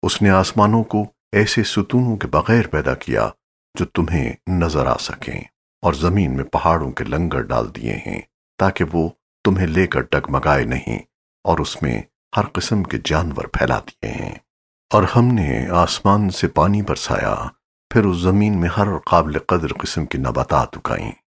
उसने आसमानों को ऐसे सुतूनों के बगैर पैदा किया जो तुम्हें नजर आ सकें, और जमीन में पहाड़ों के लंगर डाल दिए हैं ताकि वो तुम्हें लेकर डगमगाए नहीं, और उसमें हर किस्म के जानवर फैला दिए हैं। और हमने आसमान से पानी बरसाया, फिर उस जमीन में हर काबिल कदर किस्म की नबातात उगाई।